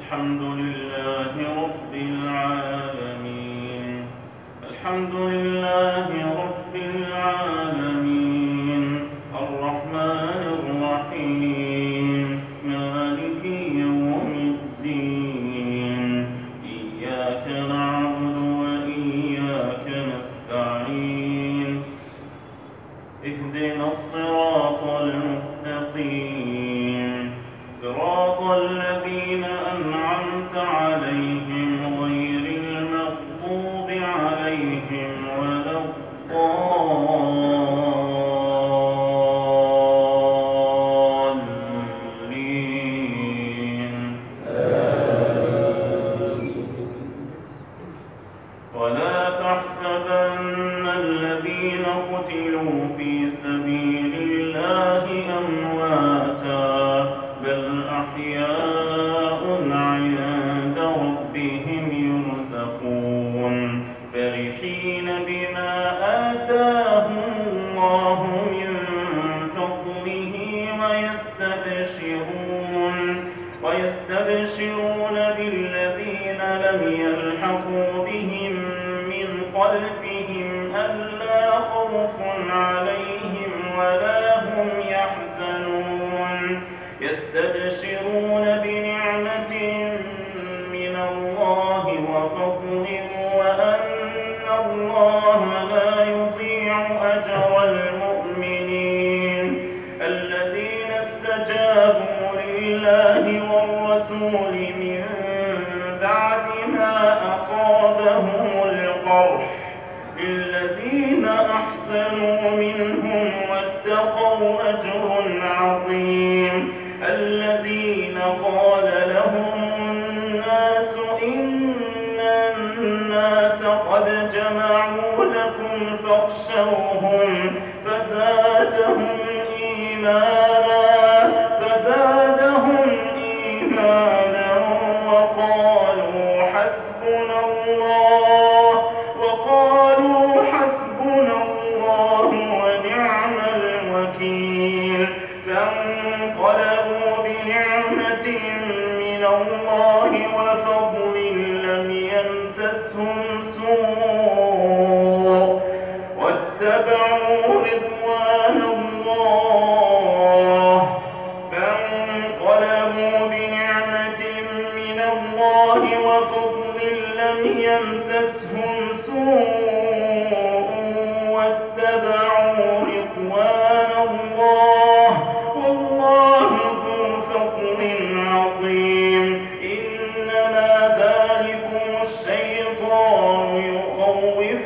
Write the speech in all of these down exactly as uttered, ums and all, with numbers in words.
الحمد لله رب العالمين الحمد لله رب العالمين الرحمن الرحيم مالك يوم الدين إياك نعبد وإياك نستعين اهدنا الصراط المستقيم صراط الذين أنعمت عليهم غير المغضوب عليهم ولا الضالين ولا تحسبن الذين قتلوا في سبيل الله أمواتا بل أحياء عند ربهم يرزقون فرحين بما آتاهم الله من فضله ويستبشرون ويستبشرون بالذين لم يلحقوا بهم من خلفهم ألا خوف عليهم ولا هم يحزنون يستبشرون بنعمة من الله وفضل وأن الله لا يضيع أجر المؤمنين الذين استجابوا لله والرسول من بعد ما أصابهم القرح للذين أحسنوا منهم واتقوا أجر عظيم الذين قال لهم الناس إن الناس قد جمعوا لكم فاخشوهم فزادهم إيمانا فزادهم إيمانا وقالوا حسبنا الله وقالوا حسبنا الله ونعم الوكيل فانقلبوا بنعمة من الله وفضل لم يمسسهم سوء واتبعوا رضوان الله فانقلبوا بنعمة من الله وفضل لم يمسسهم سوء واتبعوا رضوان الله والله ذو فضل عظيم إنما ذلكم الشيطان يخوف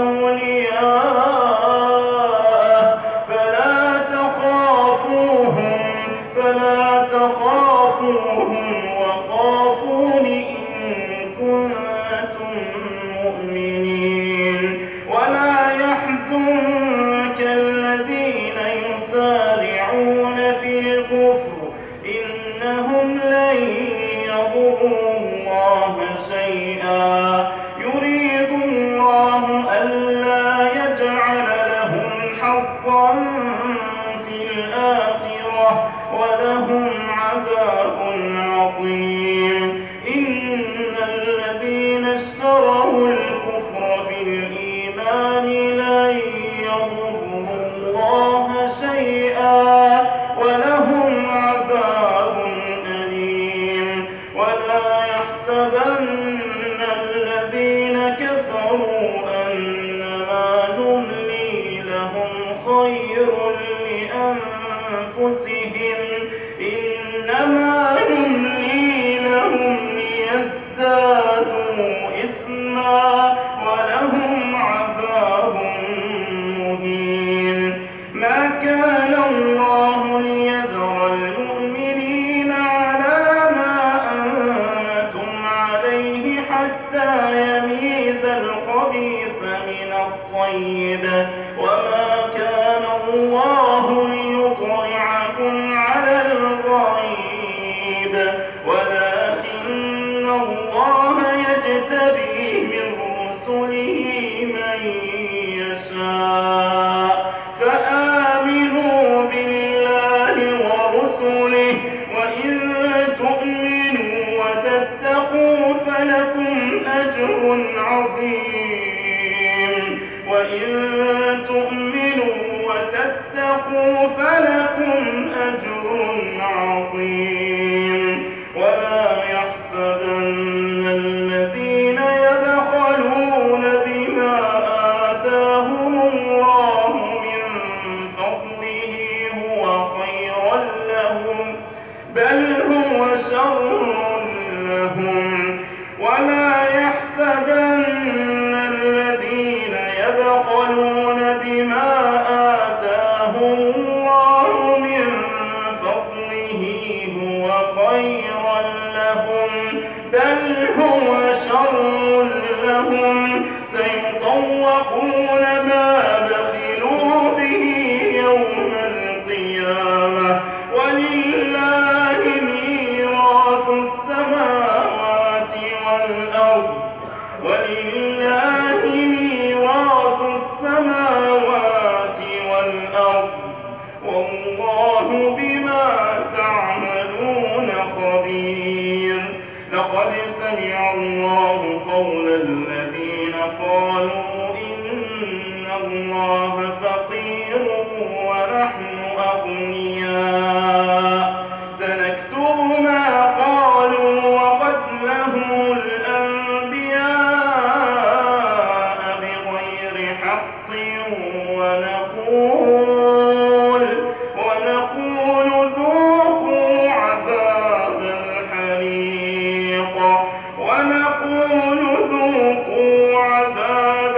أولياءه فلا تخافوهم فلا تخافوهم وخافون إن كنتم مؤمنين ولا يحزنك الذين يسارعون في الكفر إنهم لن يضروا الله شيئا يريد الله ألا يجعل لهم حظا في الآخرة ولهم عذاب عظيم إن الذين اشتروا الكفر بالإيمان لن يضروا الله شيئا ولهم عذاب أليم ولا يحسبن الذين كفروا أنما نملي لهم خير لأنفسهم إنما نملي لهم ليزدادوا إثما ولهم عذاب مهين ما كان الله ليذر المؤمنين على ما أنتم عليه حتى يميز الخبيث من الطيب وما كان الله ليطلعكم على الغيب ولكن الله يجتبي من رسله من يشاء فآمنوا بالله ورسله وإن تؤمنوا وتتقوا وإن تؤمنوا وتتقوا فلكم أجر عظيم ولا يحسبن الذين يبخلون بما آتاهم الله من فضله هو خيرا لهم بل هو شر لهم ولا يحسبن الذين يبخلون بما آتاهم الله من فضله هو خيرا لهم بل هو شر لهم سيطوقون ما بخلوا به يوم القيامة ولله ميراث السماوات والأرض ولله ميراث السماوات والأرض والله بما تعملون خبير لقد سمع الله قول الذين قالوا إن الله فقير ونحن أغنياء سنكتب ما قالوا وقتلهم الأنبياء بغير حق ونقول ونقول ذوقوا عذاب الحريق ونقول ذوقوا عذاب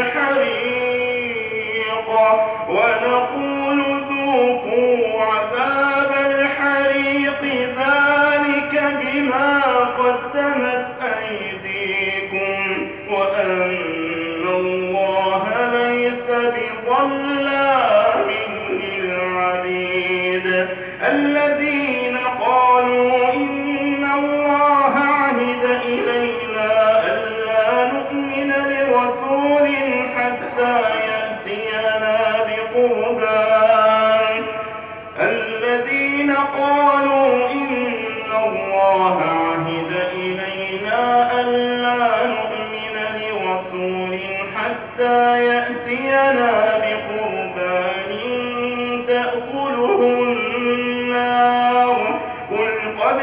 الحريق ونقول ذوقوا عذاب الحريق ذلك بما قدمت أيديكم وأن الله ليس بظلام للعبيد الذين قالوا إن الله عهد إلينا ألا نؤمن لرسول حتى يأتينا بقربان الذين قالوا إن الله عهد إلينا ألا نؤمن لرسول حتى يأتينا بقربان تأكله النار قل قد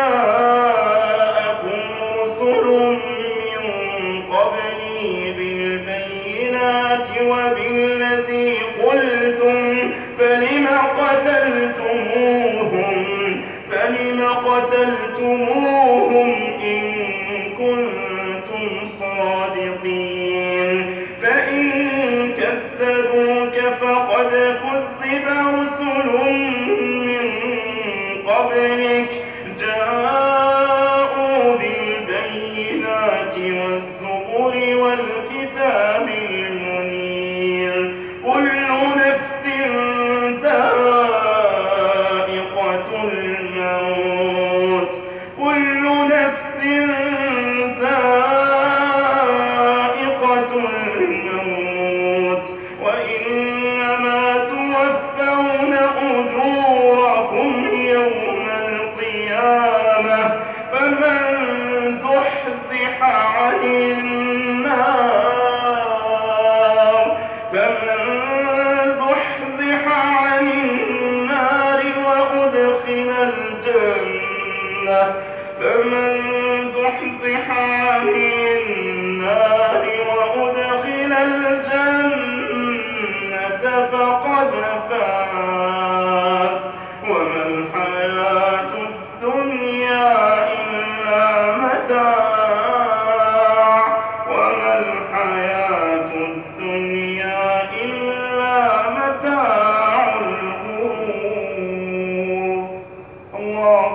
جاءكم رسل من قبلي بالبينات وبالذي قلتم فلم قتلتموهم فلم قتلتموهم إن كنتم صادقين فإن كذبوك فقد كذب رسل من قبلك جاءوا بالبينات والزبر والكتاب المنير كل نفس ذائقة الموت كل نفس ذائقة الموت وإنما توفون أجوركم يوم القيامة فمن زحزح عن النار فمن زحزح عن النار وأدخل الجنة فمن زحزح عن النار وأدخل الجنة فقد فاز وما الحياة الدنيا إلا متاع وما الحياة الدنيا إلا متاع الغرور الله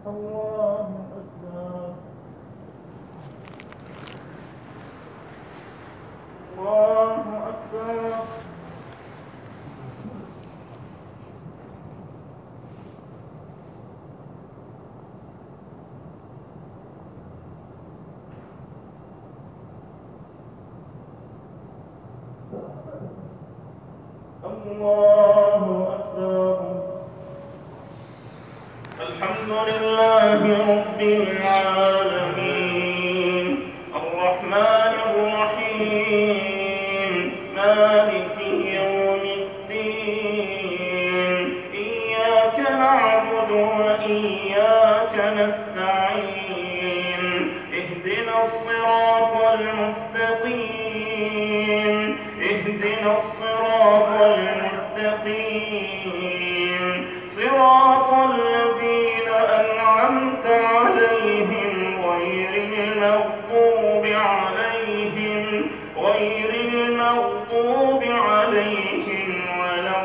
الله أكبر. الله أكبر. الله أكبر. الحمد لله رب العالمين الرحمن الرحيم مالك يوم الدين إياك نعبد وإياك نستعين اهدنا الصراط المستقيم اهدنا الصراط المستقيم صراط الذين أنعمت عليهم غير المغضوب عليهم غير المغضوب عليهم ولا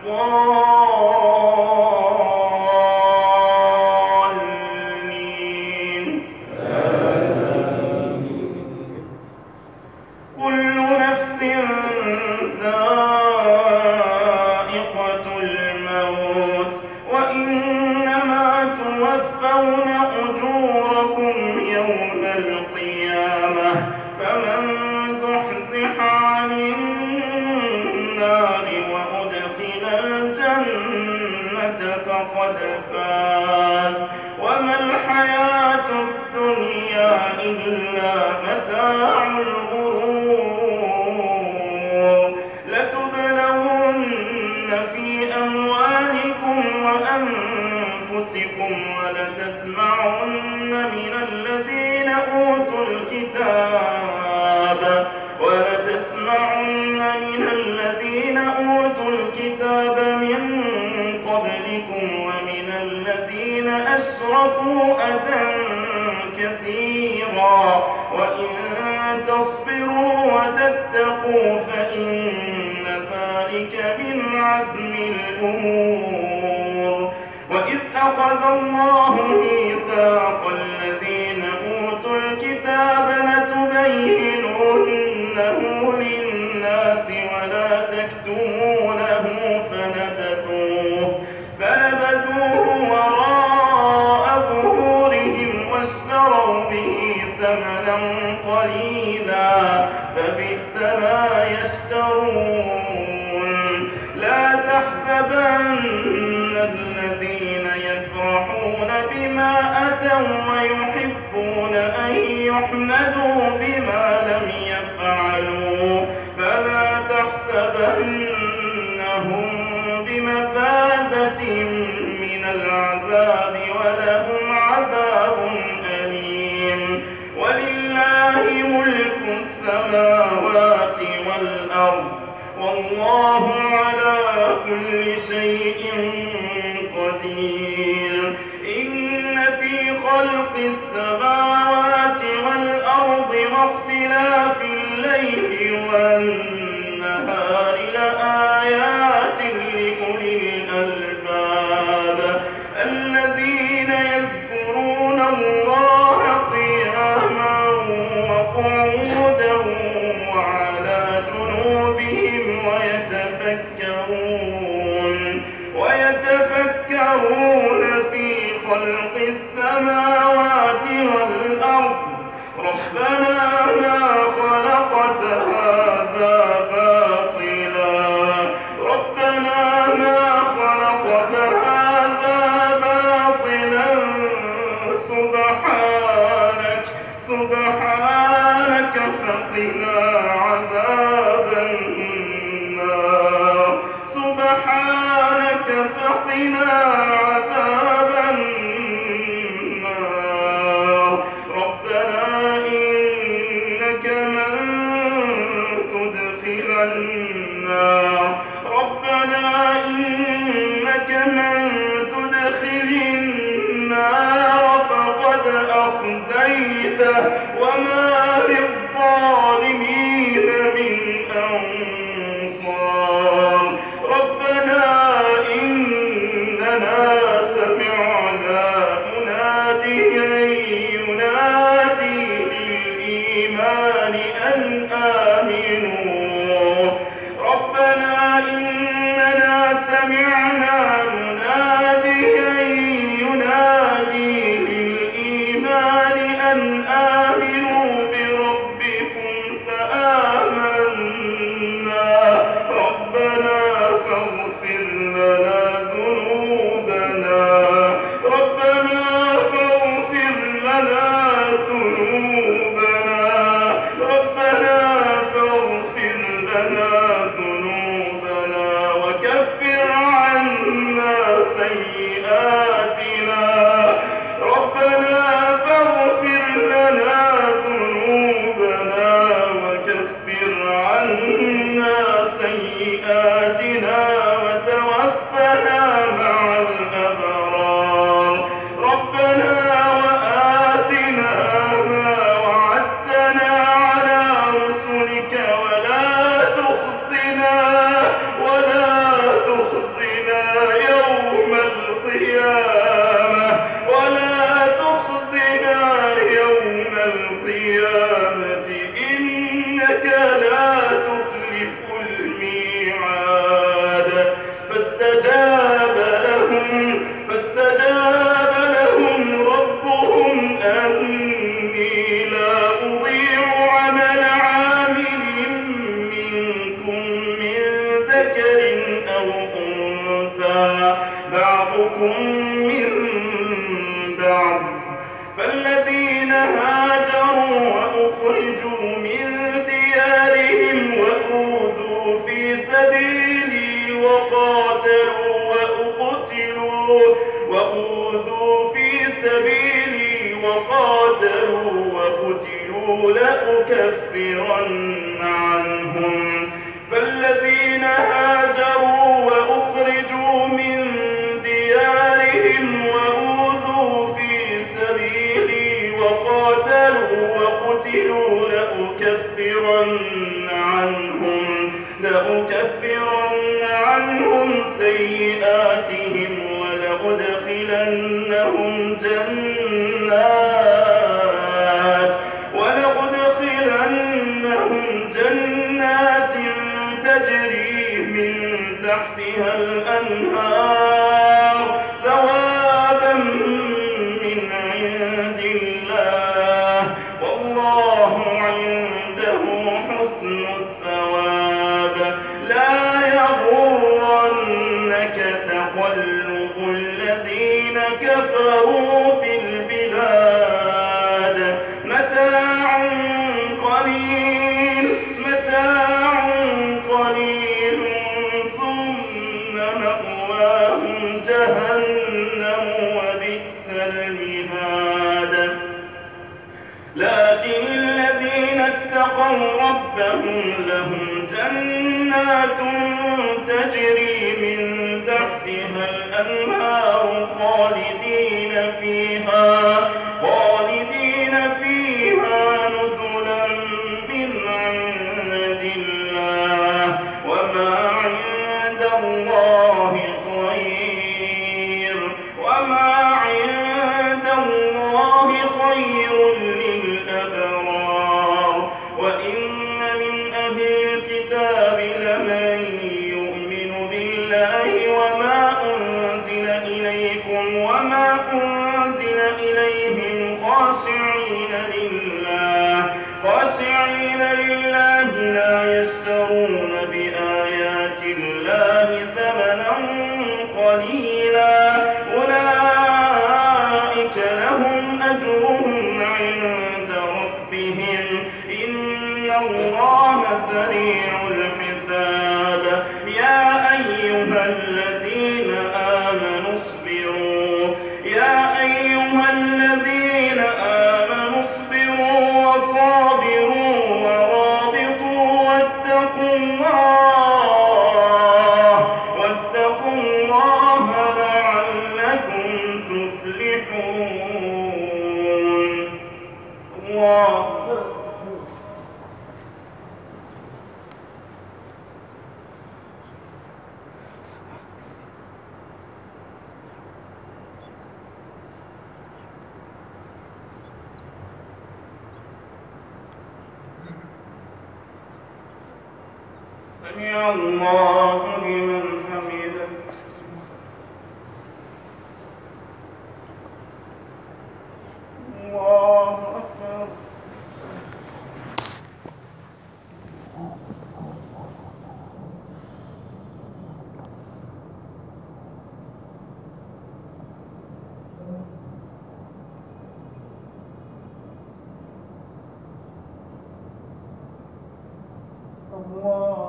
الضالين. كل نفس ذائقة الموت وإنما توفون أجوركم يوم القيامة فمن زحزح عن النار وأدخل الجنة فقد فاز وما الحياة الدنيا إلا متاع الغرور. لتبلون في أموالكم وأنفسكم ولتسمعن من الذين أوتوا الكتاب ولتسمعن من الذين أوتوا الكتاب من قبلكم ومن الذين أشركوا أذى كثيرا وإن تصبروا وتتقوا فإن ذلك من عزم الأمور. وإذ أخذ الله ميثاق الذين أوتوا الكتاب لتبيننه للناس ولا تكتمونه فنبذوه فنبذوه وراء ظهورهم واشتروا به ثمنا قليلا فبئس ما يشترون. لا تحسبن الذين يفرحون بما أتوا ويحبون أن يحمدوا بما لم يفعلوا فلا تحسبنهم بمفازة من العذاب ولهم عذاب أليم. ولله ملك السماوات والأرض والله على كل شيء قدير. إن في خلق السماوات والأرض واختلاف الليل والنهار لآيات لأولي الألباب الذين يذكرون الله قياما وقعودا وعلى جنوبهم ويتفكرون ويتفكرون في خلق السماوات والأرض ربنا ما خلقت هذا باطلا ربنا ما خلقت هذا باطلا سبحانك سبحانك فقنا عذاب النار سبحانك فقنا عذاب النار. ربنا إنك من تدخل النار ربنا إنك من تدخل النار فقد أخزيته وما للظالمين من أنصار. ربنا إننا بعضكم من بعض. فالذين هاجروا وأخرجوا من ديارهم وأوذوا في سبيلي وقاتلوا وأقتلوا وأوذوا في سبيلي وقاتلوا وقتلوا لأكفرن عنهم فالذين هاجروا وأخرجوا من ديارهم وأوذوا في سبيلي وقاتلوا وقتلوا لأكفرن عنهم لأكفرن عنهم سيئاتهم ولأدخلنهم جنات ولأدخلنهم جنات تجري من تحتها الأنهار ثوابا من عند الله والله عنده حسن الثواب. لا يغرنك تقلب الذين كفروا في البلاد متاع قليل متاع قليل ثم مأواهم جهنم وبئس المهاد. لكن الذين اتقوا ربهم لهم جنات تجري من تحتها الأنهار خالدين فيها خالدين فيها نزلا من عند الله وما عند الله خير وما عند الله خير للأبرار. وإن من أهل الكتاب لمن يؤمن بالله وما أنزل إليكم وما أنزل إليهم خاشعين لله خاشعين لله لا يشترون بآيات الله ثمنا قليلا أولئك لهم أجرهم عند ربهم إن الله سريع الحساب. يا أيها الذين آمنوا اصبروا يا أيها الذين آمنوا اصبروا وصابروا ورابطوا واتقوا الله واتقوا الله لعلكم تفلحون. الله سمع الله لمن حمده. الله أكبر. الله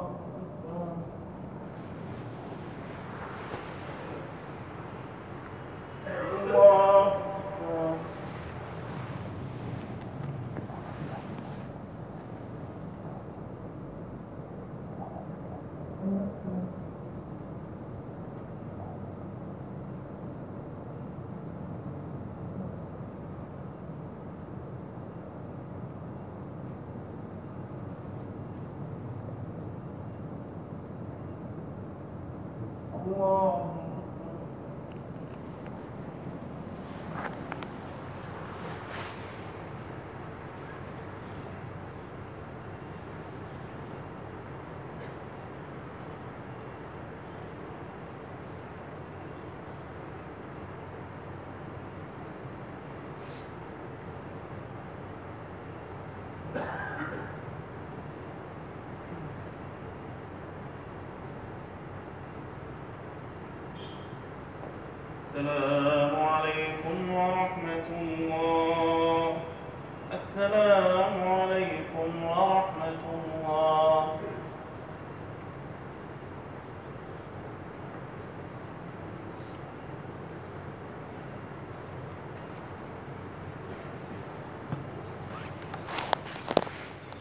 السلام عليكم ورحمة الله.